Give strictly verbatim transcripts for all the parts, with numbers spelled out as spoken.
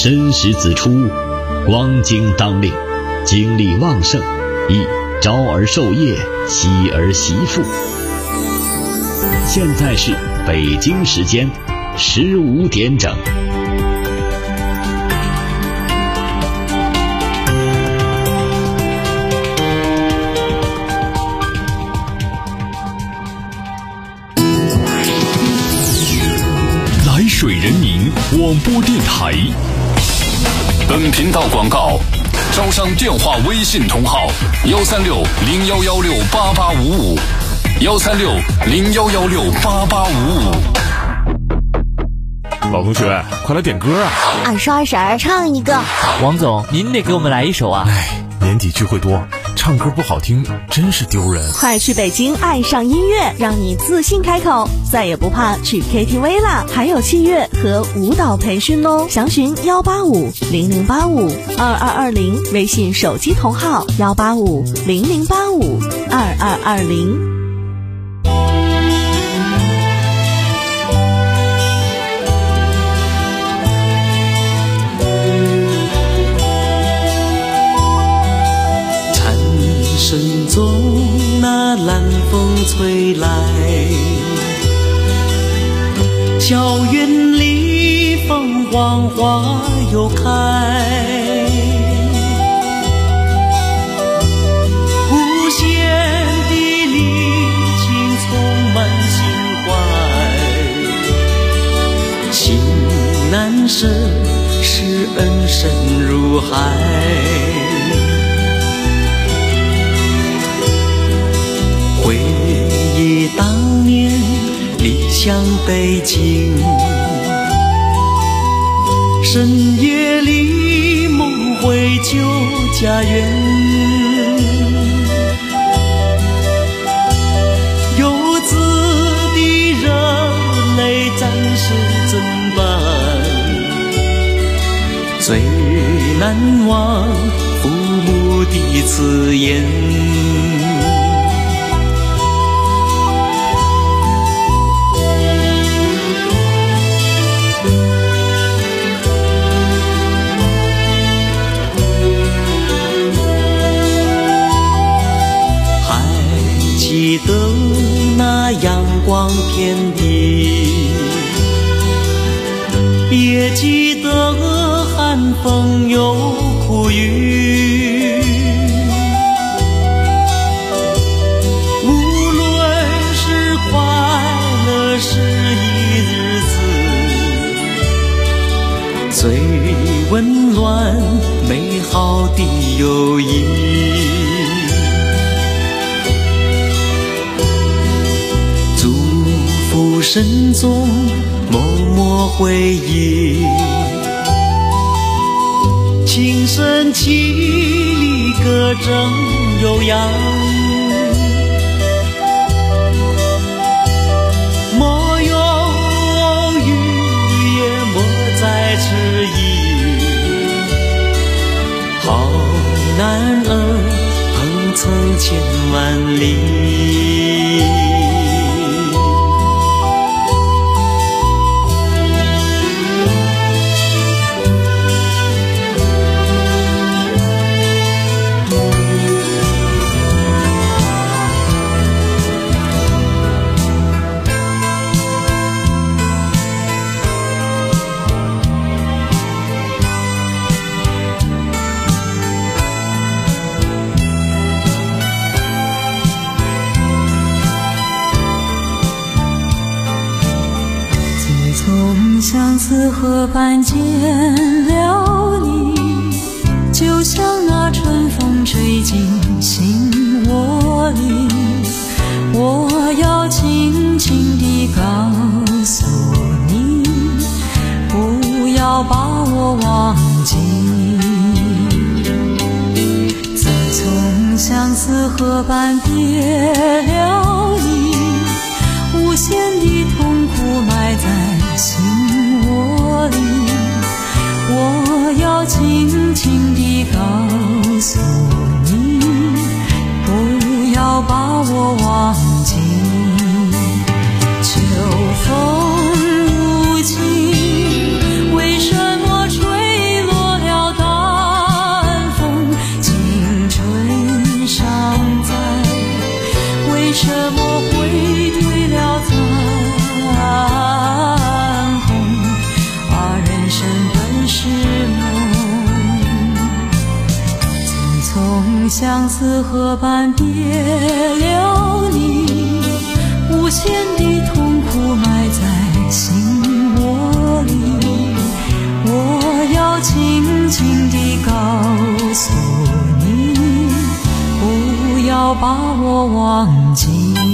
申时子出，光经当令，精力旺盛，宜朝而授业，夕而习赋。现在是北京时间十五点整。 来水人民广播电台。本频道广告：招商电话微信同号：幺三六零幺幺六八八五五，幺三六零幺幺六八八五五。 老同学，快来点歌啊！ 二十二婶唱一个。 王总，您得给我们来一首啊！ 哎，年底聚会多，唱歌不好听，真是丢人。 快去北京爱上音乐，让你自信开口，再也不怕去 K T V 啦！还有器乐和舞蹈培训哦，详询幺八五零零八五二二二零，微信手机同号幺八五零零八五二二二零。 声中那南风吹来，校园里凤凰花又开，无限的力情充满心怀，情难舍，是恩深如海。回忆当年离乡背井，深夜里梦回旧家园，游子的热泪战士怎办？最难忘父母的慈言。记得那阳光遍地，也记得寒风有苦雨，无论是快乐是一日子，最温暖美好的友谊。声中默默回忆，轻声凄厉歌声悠扬，莫忧郁也莫再迟疑，好男儿横曾千万里。 相思河畔见了你，就像那春风吹进心窝里，我要轻轻地告诉你，不要把我忘记。自从相思河畔别了你，无限的痛苦埋在心窝里，我要轻轻地告诉你，不要把我忘记。秋风无情，为什么吹相思河畔别了你，无限的痛苦埋在心窝里，我要轻轻地告诉你，不要把我忘记。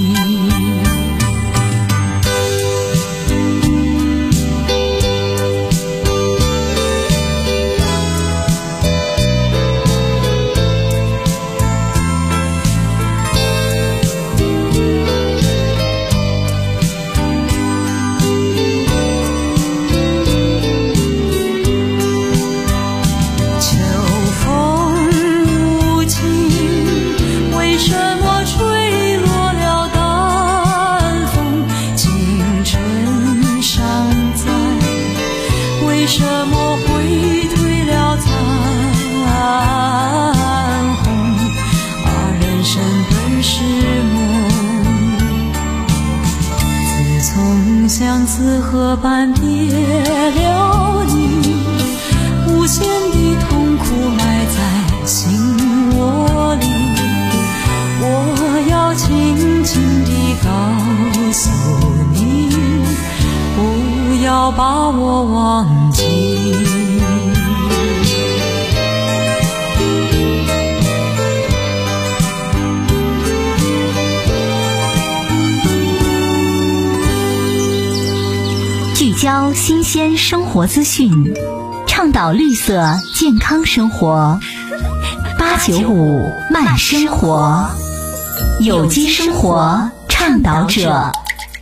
相思河畔别了你，无限的痛苦埋在心窝里，我要轻轻地告诉你，不要把我忘记。 聚焦新鲜生活资讯，倡导绿色健康生活。八九五慢生活，有机生活倡导者。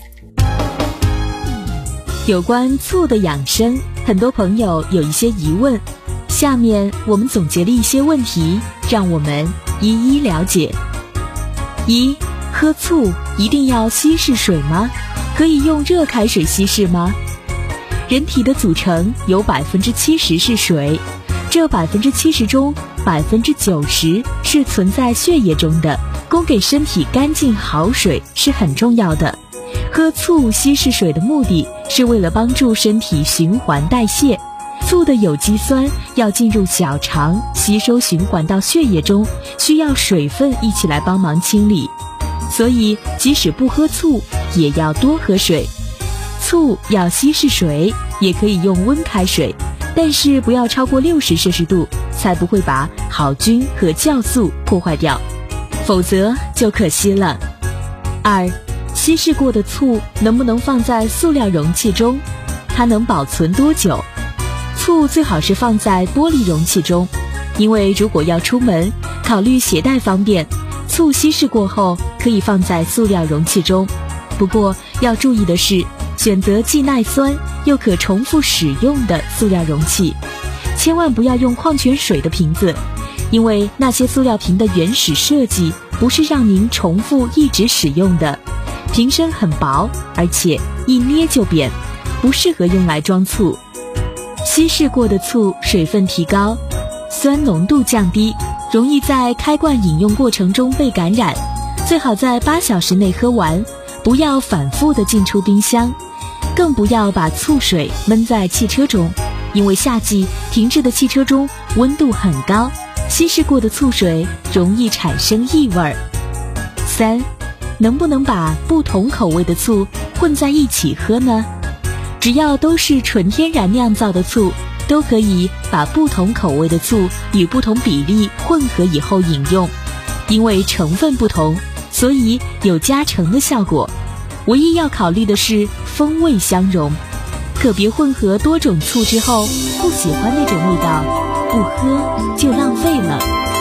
有关醋的养生，很多朋友有一些疑问，下面我们总结了一些问题，让我们一一了解。一、喝醋一定要稀释水吗？可以用热开水稀释吗？人体的组成有百分之七十是水，这百分之七十中百分之九十是存在血液中的，供给身体干净好水是很重要的。喝醋稀释水的目的是为了帮助身体循环代谢，醋的有机酸要进入小肠吸收循环到血液中，需要水分一起来帮忙清理，所以即使不喝醋也要多喝水。醋要稀释水，也可以用温开水，但是不要超过六十摄氏度，才不会把好菌和酵素破坏掉，否则就可惜了。二、稀释过的醋能不能放在塑料容器中？它能保存多久？醋最好是放在玻璃容器中，因为如果要出门，考虑携带方便，醋稀释过后可以放在塑料容器中。不过要注意的是，选择既耐酸又可重复使用的塑料容器，千万不要用矿泉水的瓶子，因为那些塑料瓶的原始设计不是让您重复一直使用的，瓶身很薄，而且一捏就扁，不适合用来装醋。稀释过的醋水分提高，酸浓度降低，容易在开罐饮用过程中被感染，最好在八小时内喝完，不要反复的进出冰箱，更不要把醋水闷在汽车中，因为夏季停滞的汽车中温度很高，稀释过的醋水容易产生异味。三、能不能把不同口味的醋混在一起喝呢？只要都是纯天然酿造的醋，都可以把不同口味的醋与不同比例混合以后饮用，因为成分不同，所以有加成的效果。唯一要考虑的是风味相融，可别混合多种醋之后不喜欢那种味道，不喝就浪费了。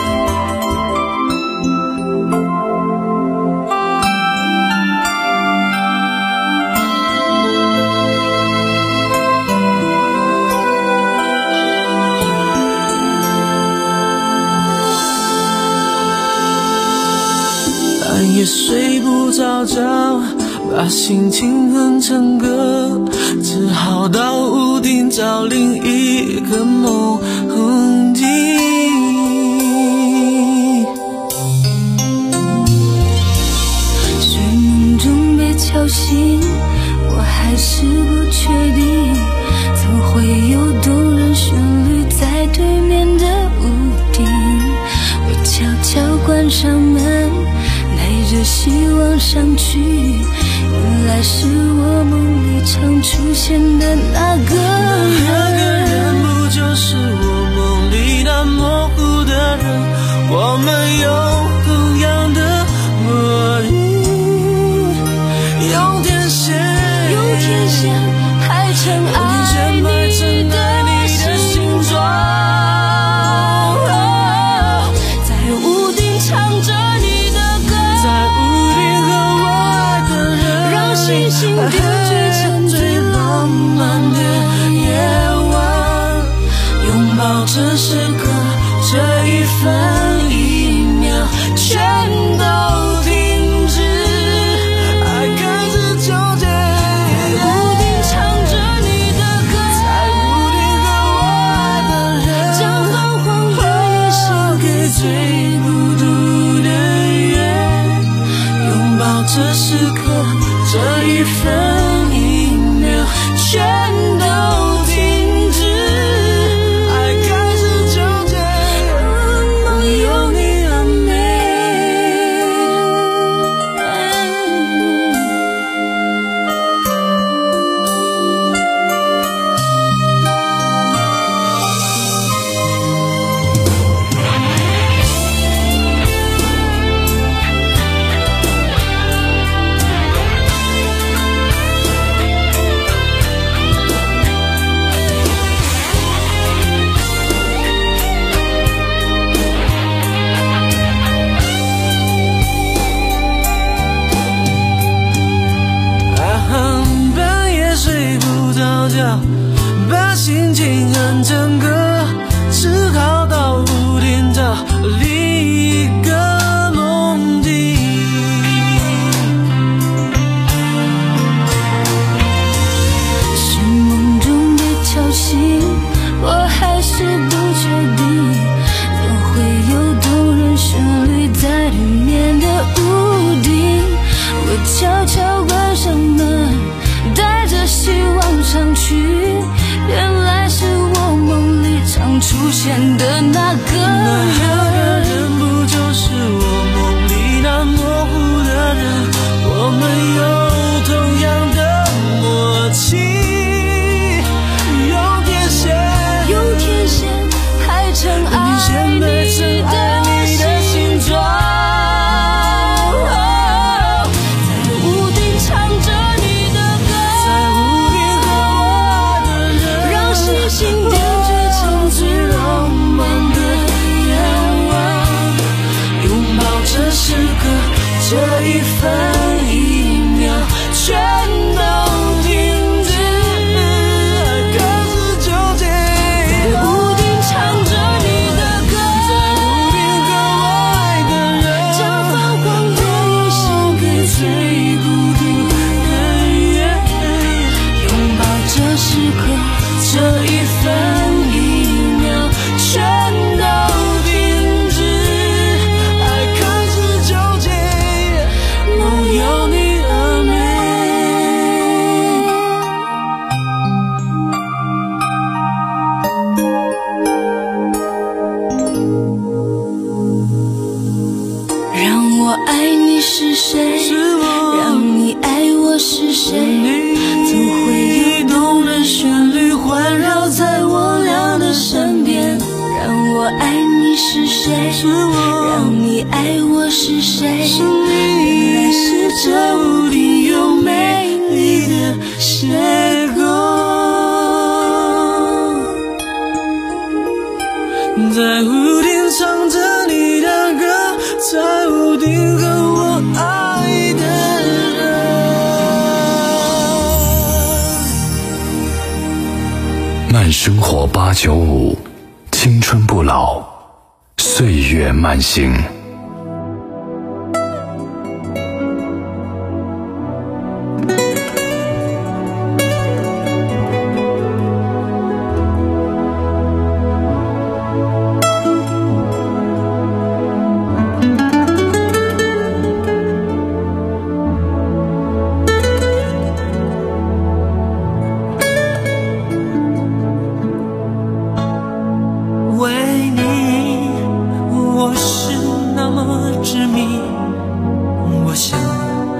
半夜睡不着觉，把心情哼成歌，只好到屋顶找另一个梦境。 睡梦中被敲醒，我还是不确定，怎会有动人旋律在对面的屋顶。我悄悄望上去，原来是我梦里常出现的那个人。 那个人不就是我梦里那模糊的人？我们有同样的默契，用天线， 用天线排成爱你的形状，在屋顶唱着你的歌， 在屋顶和我爱的人， 让星星点缀成最浪漫的夜晚，拥抱这时刻，这一分一秒全都停止，爱开始纠结，在屋顶唱着你的歌，在屋顶和我爱的人，将泛黄的夜献给最孤独的人，拥抱这时刻，这一分一秒全都停止，爱开始纠结，梦有你而美。把心情哼成歌，只好到屋顶找另一个梦境。是梦中的敲醒，我还是不确定，怎会有动人旋律在里面的屋顶。我悄悄关上门，带着希望上去，原来是我梦里常出现的那个人。那个人不就是我梦里那模糊的人？我们有同样的默契，用天线，用天线排成爱你的形状。星点缀成最浪漫的夜晚，拥抱这时刻，这一分一秒全都停止，爱开始纠结，在屋顶唱着你的歌，在屋顶和我爱的人，将泛黄的夜献给最孤独的人，拥抱这时刻，这一分一秒全都停止，爱开始纠结，梦有你而美。让我爱你是谁？让你爱我是谁？总会有动人旋律环绕在我俩的身边。让我爱你是谁？让你爱我是谁？原来是这屋顶有美丽的邂逅，在屋顶唱着你的歌，在屋顶和我爱的人。慢生活八九五，青春不老，岁月慢行。 我是那么执迷，我想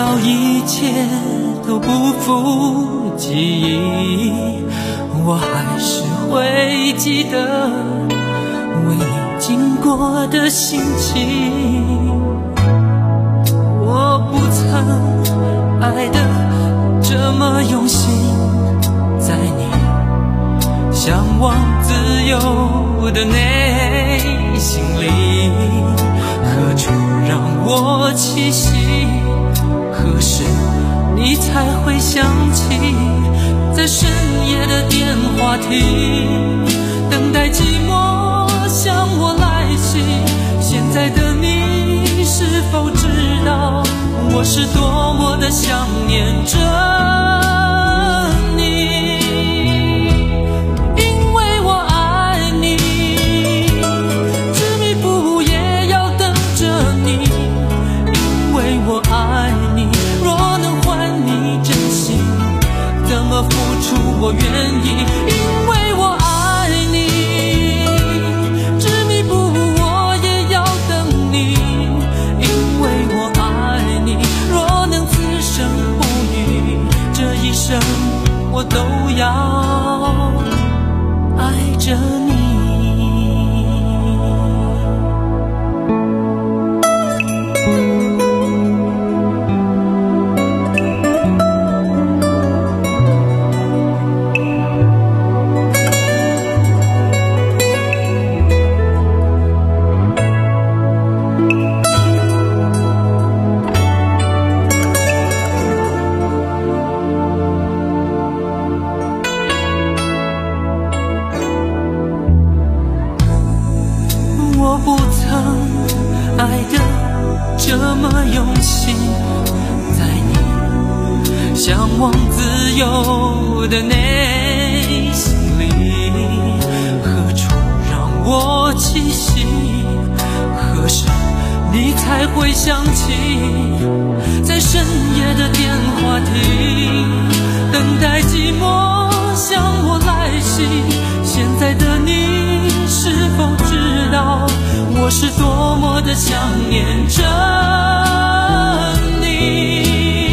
道一切都不复记忆，我还是会记得为你经过的心情。我不曾爱得这么用心，在你向往自由的内心里，何处让我栖息？何时你才会想起？在深夜的电话亭，等待寂寞向我来袭。现在的你是否知道，我是多么的想念着你？因为我爱你，执迷不悟也要等着你。因为我爱你，若能还你真心，怎么付出我愿意。因为我爱你，执迷不悟我也要等你。因为我爱你，若能此生不渝，这一生我都要爱着你。我不曾爱得这么用心，在你向往自由的内心里，何处让我栖息？何时你才会想起？在深夜的电话亭，等待寂寞向我来袭。现在的你是否知道，我是多么的想念着你？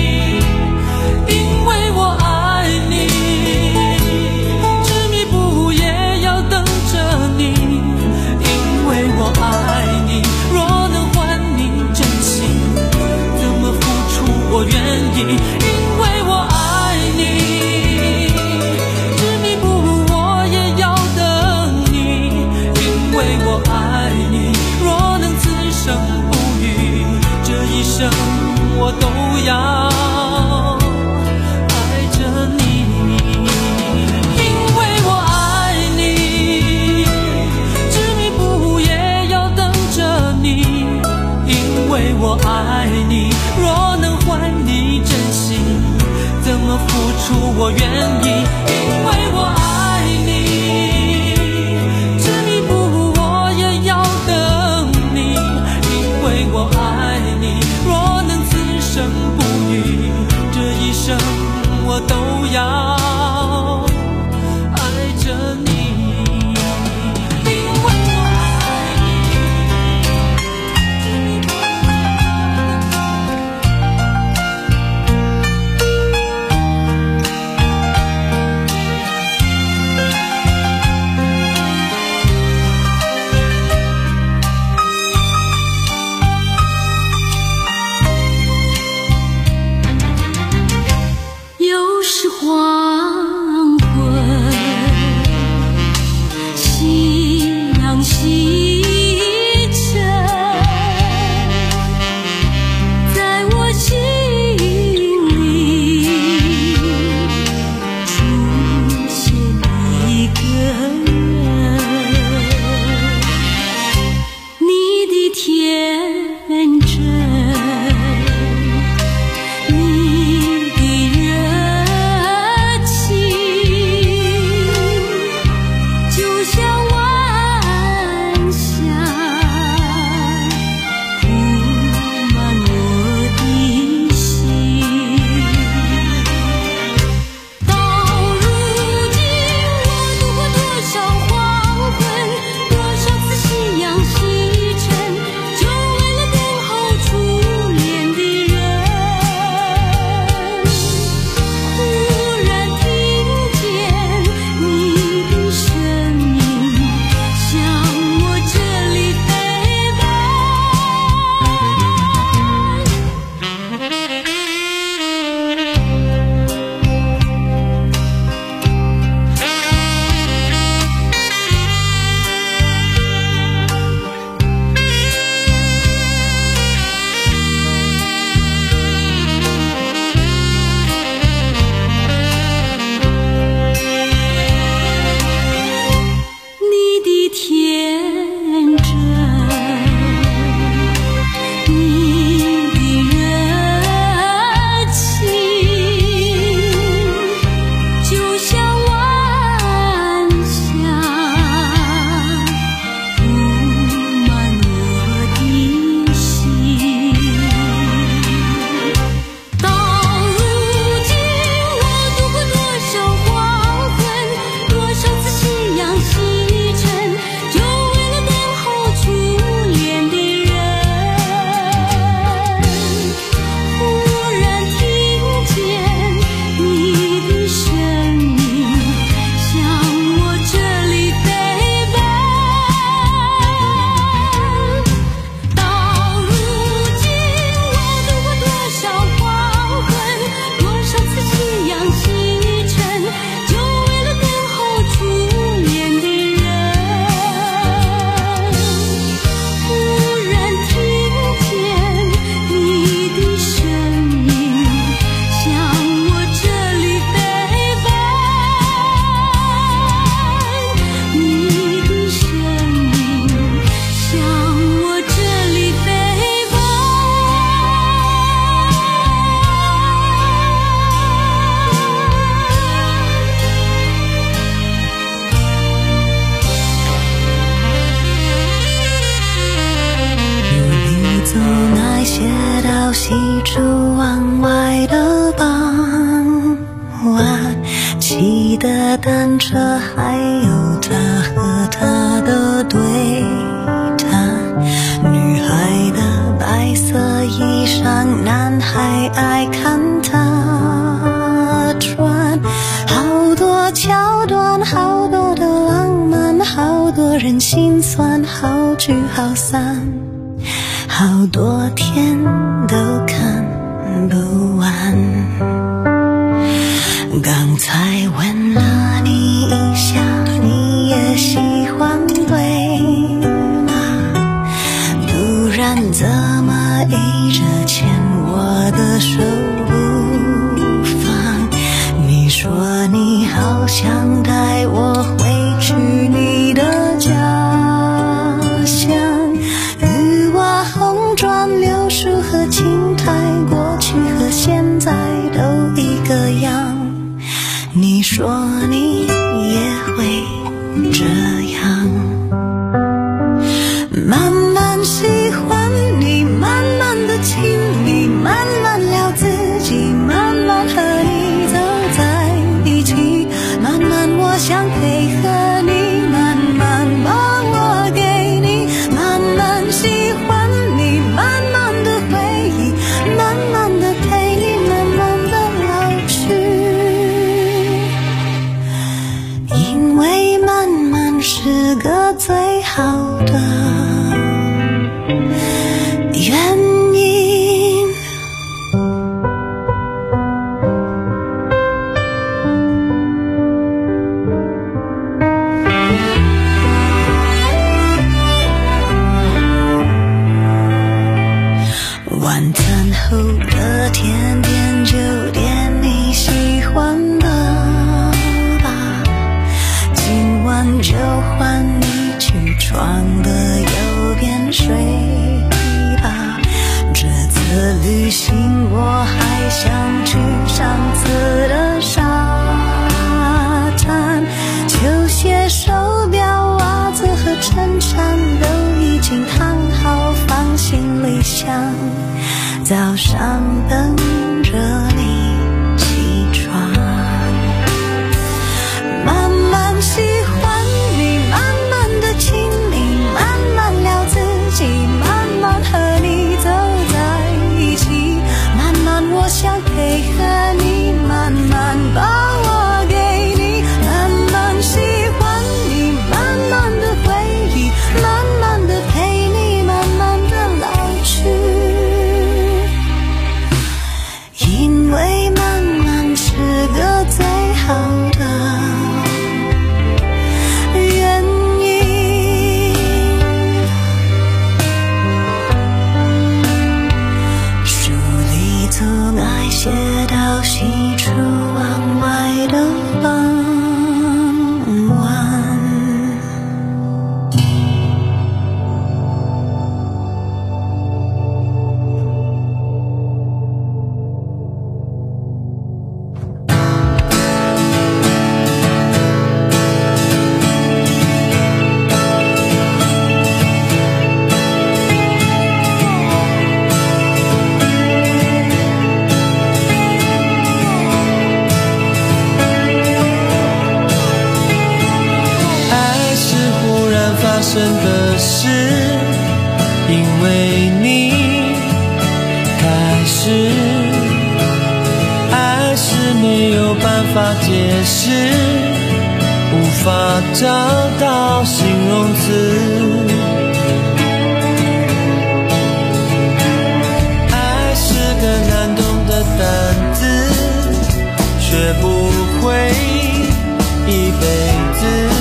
因为我爱你，执迷不悟也要等着你。因为我爱你，若能还你真心，怎么付出我愿意。因为我爱你，执迷不悟我也要等你。因为我爱你，若能此生不渝，这一生我都要爱着你。因为我爱你，执迷不悟也要等着你。因为我爱你，若能还你真心，怎么付出我愿意。因为我爱你，执迷不悟我也要等你。因为我爱你，若能此生不渝，这一生我都要爱着你。因为我爱你，执迷不又是黄昏，夕阳西沉，在我心里出现一个人，你的天真，你的热情，就像万单车，还有他和他的对谈。女孩的白色衣裳，男孩爱看他穿。好多桥段，好多的浪漫，好多人心酸，好聚好散，好多天都看不完。刚才问了你一下，你也喜欢对吗？不然怎么一直牵我的手不放？你说你好想带我回去你的家乡，绿瓦红砖柳树和青苔，过去和现在都一个样。你说你也会这样，慢慢喜欢你，慢慢的亲密，慢慢聊自己，慢慢和你走在一起，慢慢我想配合你，慢慢把我给你，慢慢喜欢你，慢慢的回忆，慢慢的陪你，慢慢的老去。因为慢慢是个最好的原因。晚餐后的甜点就点你喜欢的吧，今晚就换你去床的右边睡吧。这次旅行我还想去上次的沙滩，球鞋手表袜子和衬衫都已经烫好放行李箱，早上等着你起床。慢慢喜欢你，慢慢的亲密，慢慢聊自己，慢慢和你走在一起，慢慢我想配合你，慢慢把我给你，慢慢喜欢你，慢慢的回忆，慢慢的陪你，慢慢的老去。因为慢慢是个最好的原因。书里总爱写到喜出望外的傍晚。 发生的事，因为你开始，爱是没有办法解释，无法找到形容词。爱是个难懂的单字，学不会一辈子。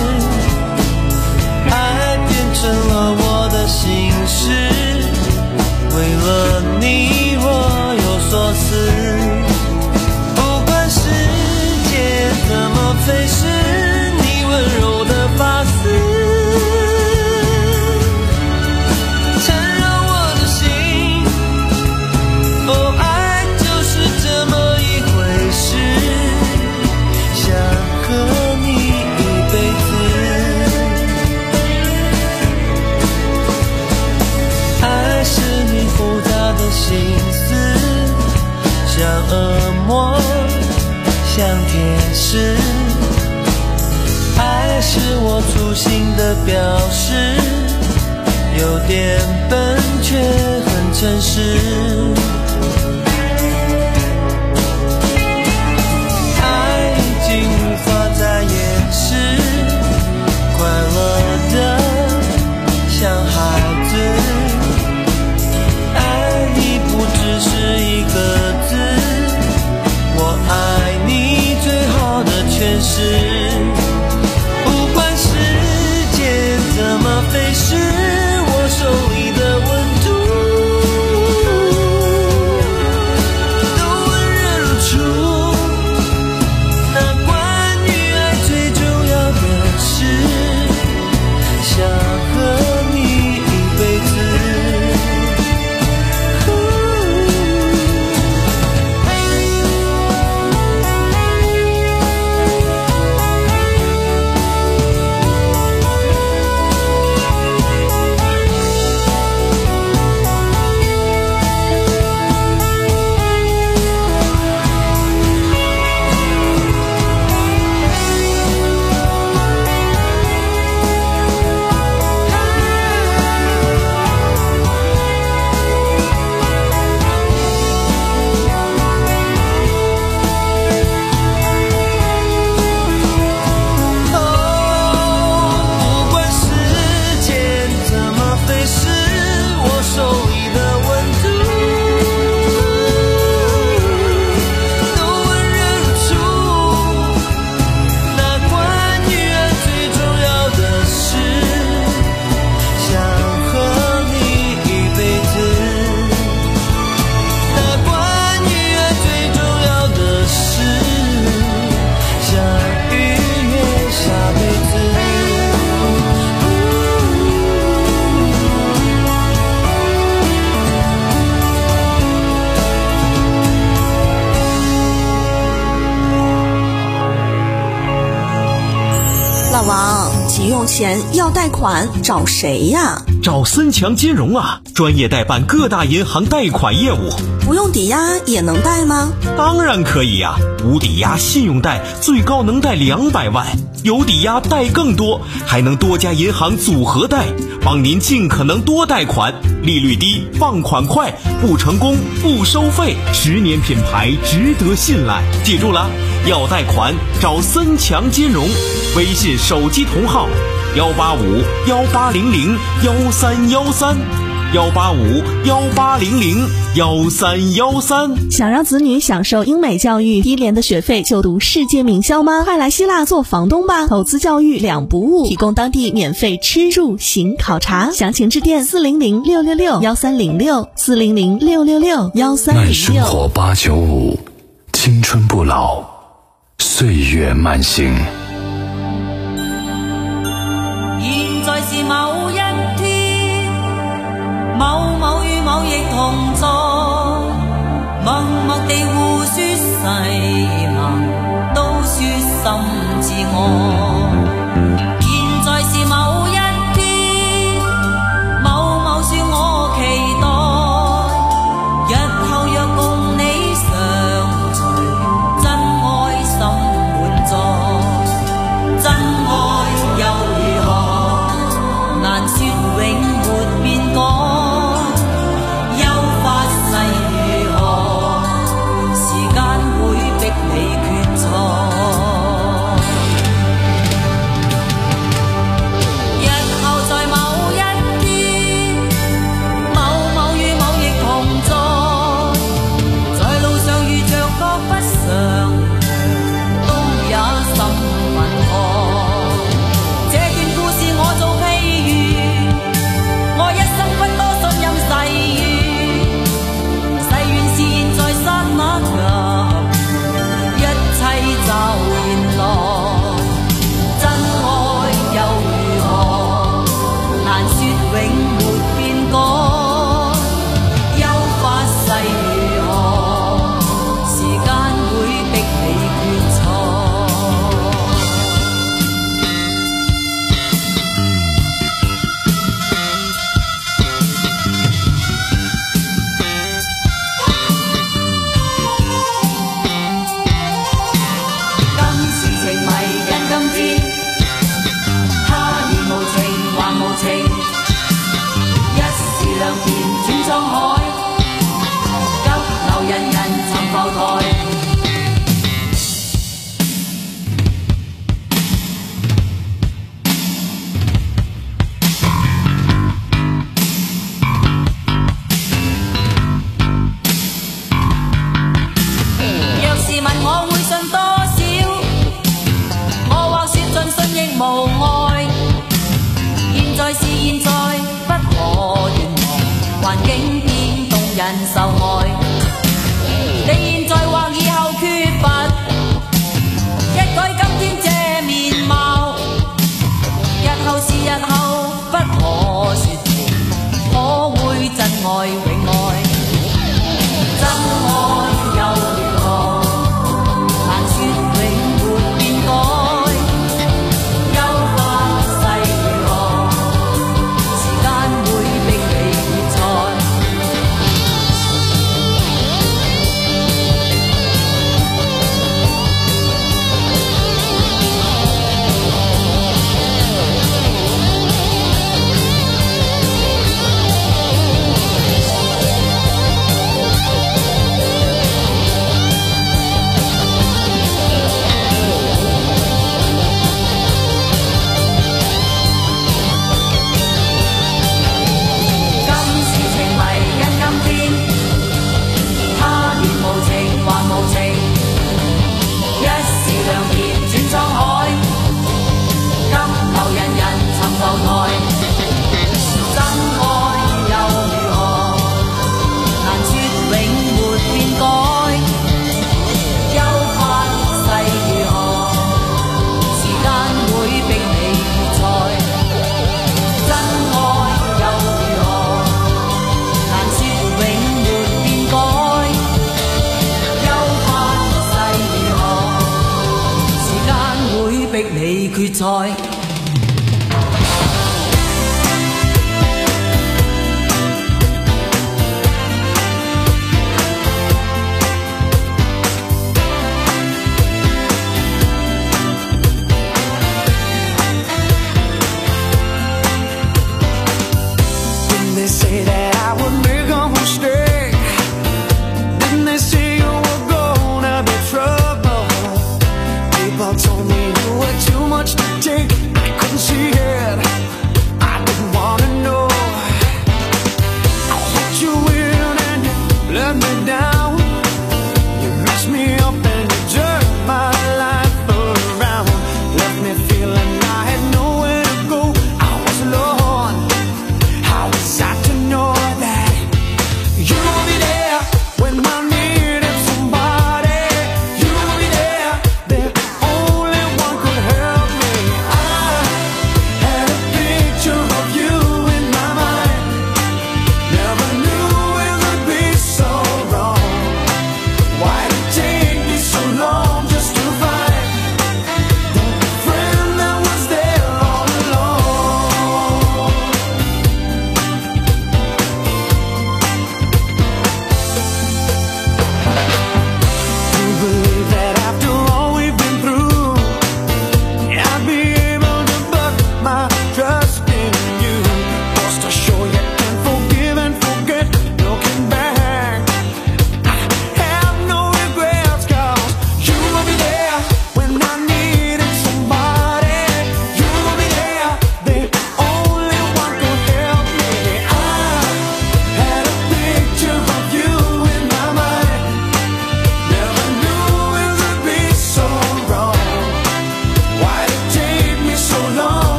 成了我的心事，为了你我有所思。不管世界怎么飞逝，你温柔的发丝点笨却很诚实，爱情发在眼时，快乐的像孩子，爱你不只是一个字，我爱你最好的诠释。不管时间怎么飞逝，我手里的温度都温热如初。那关于爱最重要的事，想和你一辈子。 老王，急用钱要贷款找谁呀？ 找森强金融啊，专业代办各大银行贷款业务。 不用抵押也能贷吗？ 当然可以呀、啊，无抵押信用贷最高能贷两百万，有抵押贷更多，还能多家银行组合贷，帮您尽可能多贷款，利率低，放款快，不成功不收费，十年品牌，值得信赖。记住了，要贷款找森强金融，微信手机同号幺八五幺八零零幺三幺三。幺八五幺八零零幺三幺三。 想让子女享受英美教育，低廉的学费就读世界名校吗？快来希腊做房东吧！投资教育两不误，提供当地免费吃住行考察，详情致电四零零六六六幺三零六四零零六六六幺三零六。 慢生活八九五，青春不老，岁月慢行。 現在是某一天，某某與某亦同在，默默地互說誓盟，都說心自我。現在是某一天，某某說我期待，日後若共你相隨，真愛心滿載，真愛又如何？難說永沒變改，憂發誓如何？時間會逼你決賽。 在是現在，不可願望，環境變動人受害。你現在或以後缺乏，一改今天這面貌，日後是日後，不可說情，可會真愛永愛？真愛又如何？難說永沒變改。憂發世如何？時間會逼你決賽。逼你決賽。 Didn't they say that I would become a mistake? Didn't they say you were gonna be trouble? People told me you were too much to take.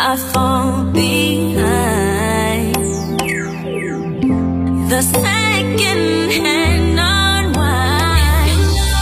I fall behind. The second hand unwind.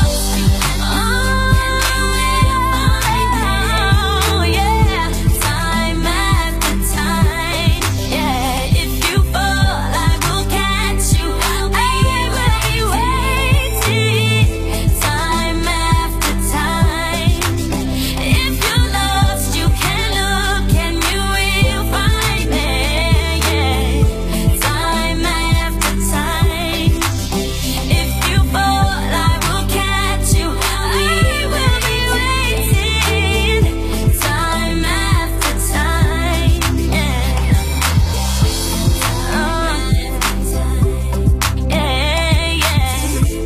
Oh, yeah. Time after time. Yeah. If you fall, I will catch you. I will be waiting. Time after time. If you're lost, you can look and you will find me. Yeah. Time after time. If you fall, I will catch you. We will be waiting. Time after time. Yeah. Uh, yeah, yeah.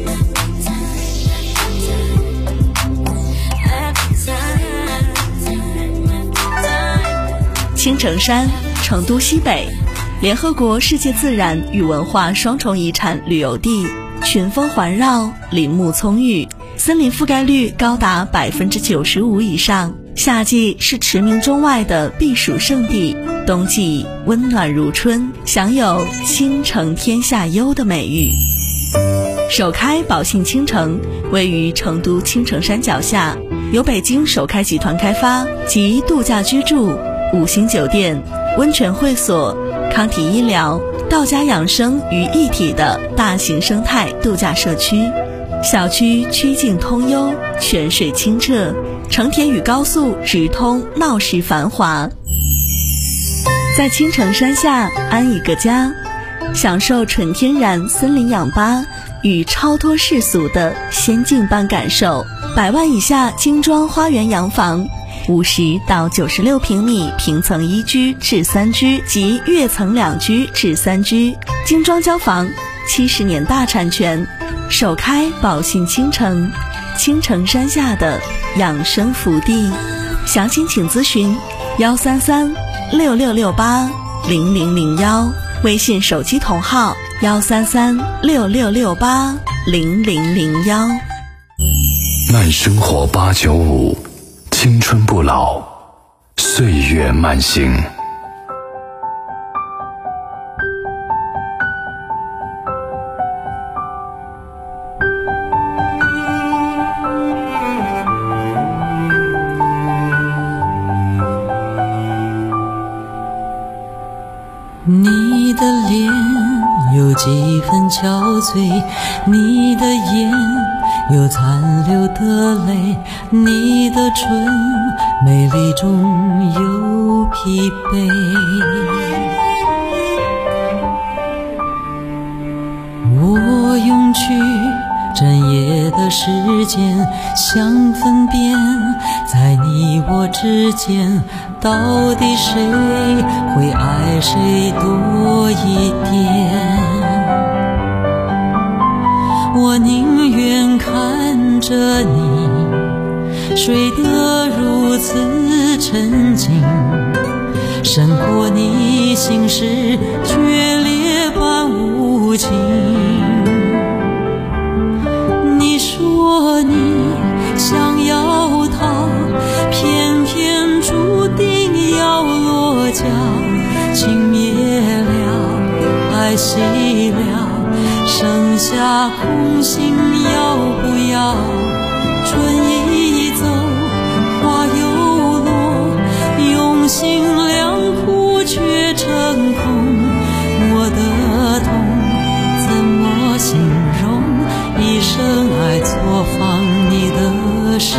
After time. 青城山，成都西北，联合国世界自然与文化双重遗产旅游地，群峰环绕，林木葱郁，森林覆盖率高达百分之九十五以上。夏季是驰名中外的避暑胜地，冬季温暖如春，享有青城天下优的美誉。首开宝信青城位于成都青城山脚下，由北京首开集团开发，集度假居住、五星酒店、温泉会所、康体医疗、道家养生于一体的大型生态度假社区。小区曲径通幽，泉水清澈，城铁与高速直通，闹市繁华。在青城山下安一个家，享受纯天然森林氧吧与超脱世俗的仙境般感受。百万以下精装花园洋房，五十到九十六平米平层一居至三居及跃层两居至三居，精装交房，七十年大产权，首开宝信青城，青城山下的养生福地。详情请咨询幺三三六六六八零零零幺，微信手机同号幺三三六六六八零零零幺。 慢生活八九五，青春不老，岁月慢行。 你的脸有几分憔悴，你的眼有残留的泪，你的唇美丽中有疲惫。我用去整夜的时间想分辨，在你我之间到底谁会爱谁多一点。我宁愿看着你睡得如此沉静，胜过你心事决裂般无情。你说你想要他，偏偏注定要落脚，情灭了，爱熄了，剩下空心要不要？春已走，花又落，用心良苦却成空。我的痛怎么形容？一生爱错放你的手。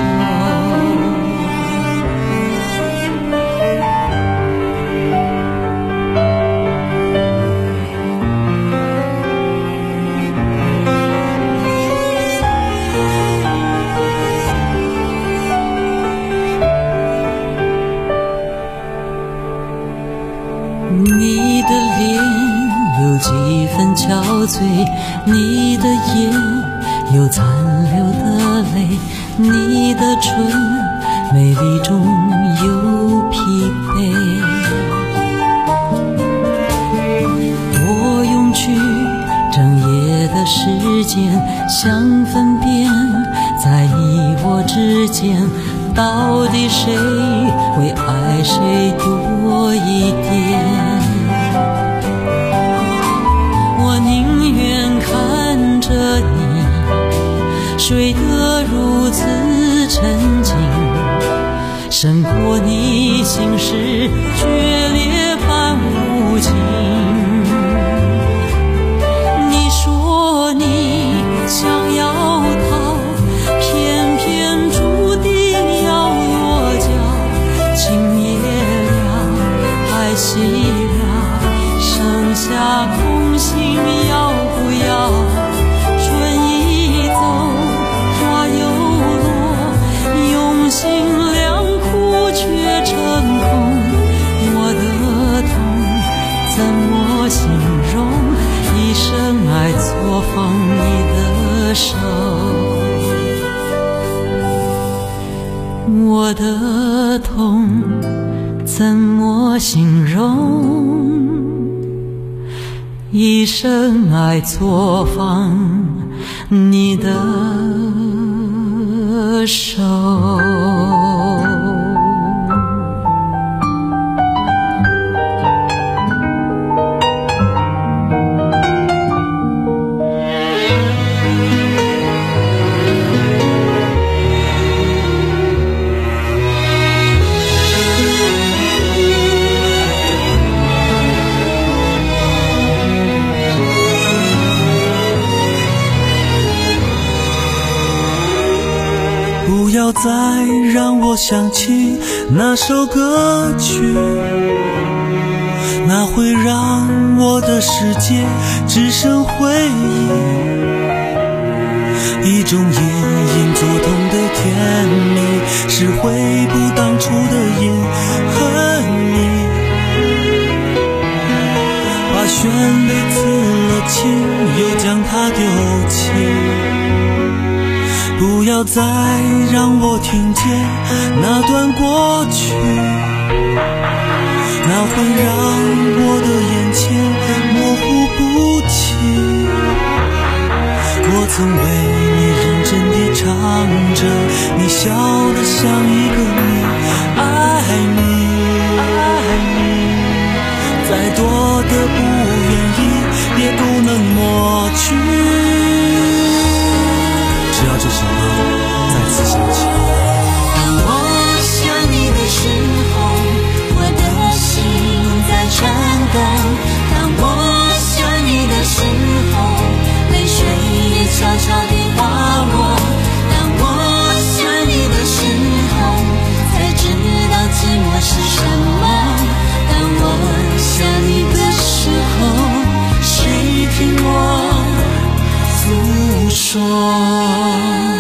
你的脸有几分憔悴，你的眼有残留的泪，你的唇美丽中有疲惫。我用去整夜的时间想分辨，在你我之间到底谁会爱谁多一点？我宁愿看着你睡得如此沉静，胜过你心事决裂般无情。你说你想要逃，偏偏注定要落脚。情灭了，爱熄了，剩下空心要不要？春已走，花又落，用心良苦却成空。我的痛怎么形容？一生爱错放你的手，我的痛怎么形容？一生爱错放你的手。 不要再让我想起那首歌曲，那会让我的世界只剩回忆，一种隐隐作痛的甜蜜，是回不当初的隐恨你，把旋律刺了情，又将它丢弃。不要再让我听见那段过去，那会让我的眼前模糊不清。我曾为你认真地唱着，你笑得像一个谜，爱你爱你，再多的不愿意也不能抹去。只要这首歌再次响起， 当我想你的时候，我的心在颤抖。当我想你的时候，泪水也悄悄地滑落。当我想你的时候，才知道寂寞是什么。当我想你的时候，谁听我诉说？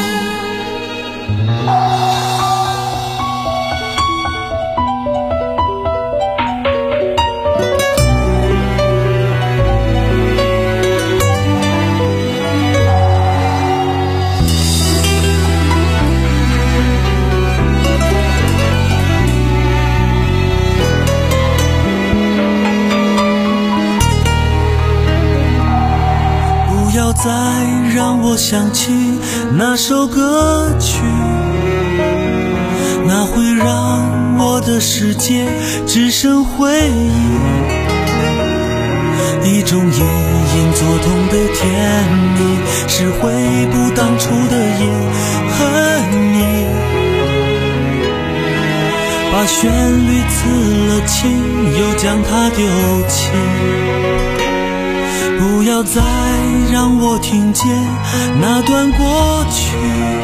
再让我想起那首歌曲，那会让我的世界只剩回忆，一种隐隐作痛的甜蜜，是回不当初的隐恨你，把旋律刺了情，又将它丢弃。不要再让我听见那段过去，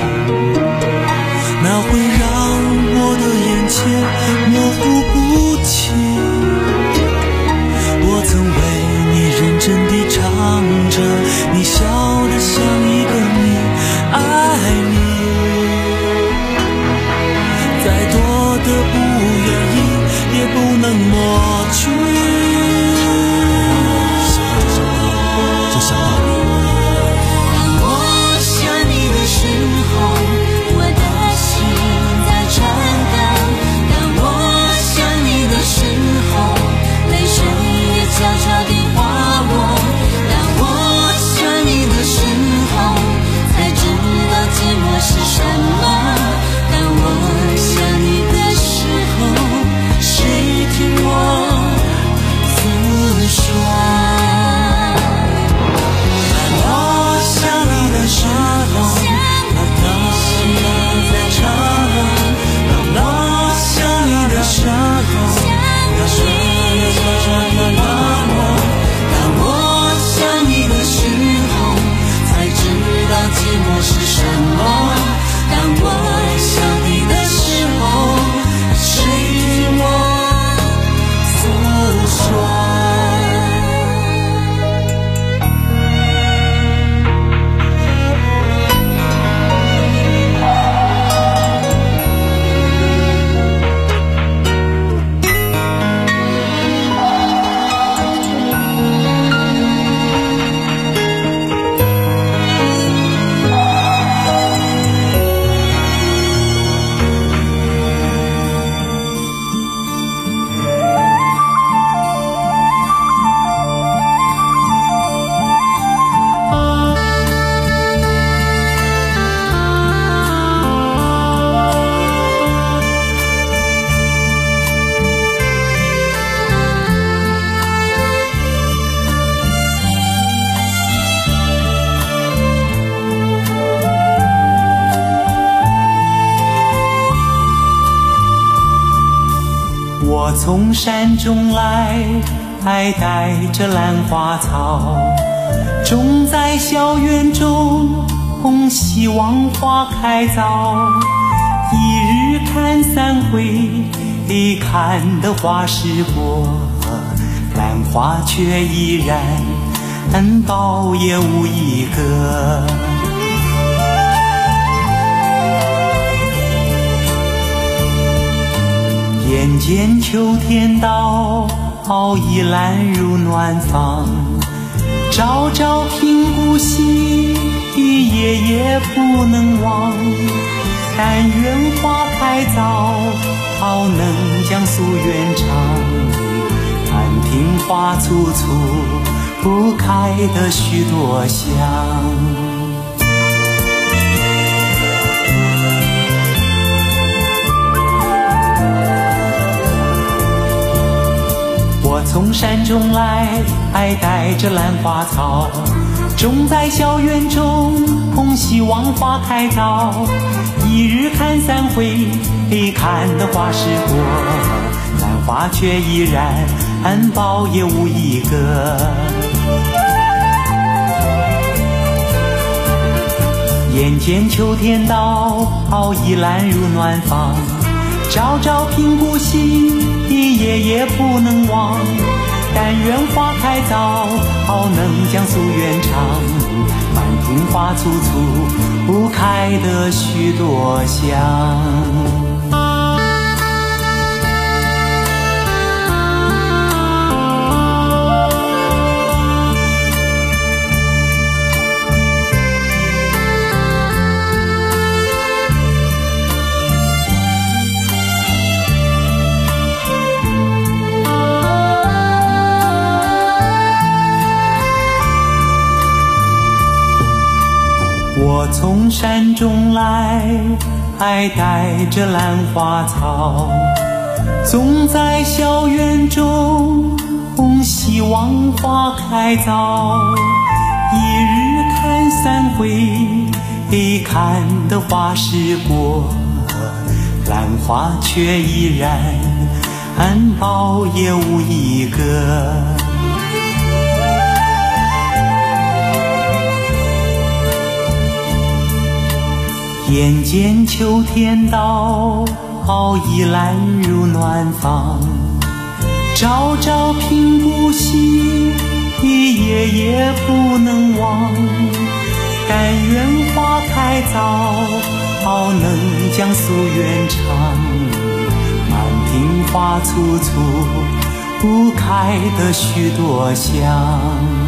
那会让我的眼前模糊不清。我曾为你认真地唱着，你笑得像一个谜，爱你，再多的不愿意也不能抹去。 当我想你的时候，我的心在颤抖。 我从山中来，带着兰花草，种在校园中，希望花开早。一日看三回，看得花时过，兰花却依然苞也无一个。眼见秋天到，倚兰入暖房，朝朝频顾惜，夜夜不能忘。但愿花开早，好能将夙愿偿。满庭花簇簇，不开的许多香。我从山中来，带着兰花草，种在校园中，希望花开早。一日看三回，看得花时过，兰花却依然苞也无一个。眼见秋天到，倚兰入暖房，朝朝频顾惜，夜夜不能忘。但愿花开早，好能将夙愿偿。满庭花簇簇，不开的许多香。我从山中来，带着兰花草，种在校园中，希望花开早。一日看三回，看得花时过，兰花却依然苞也无一个。眼见秋天到，倚兰入暖房，朝朝频顾惜，夜夜不能忘。但愿花开早，好能将夙愿偿。满庭花簇簇，不开的许多香。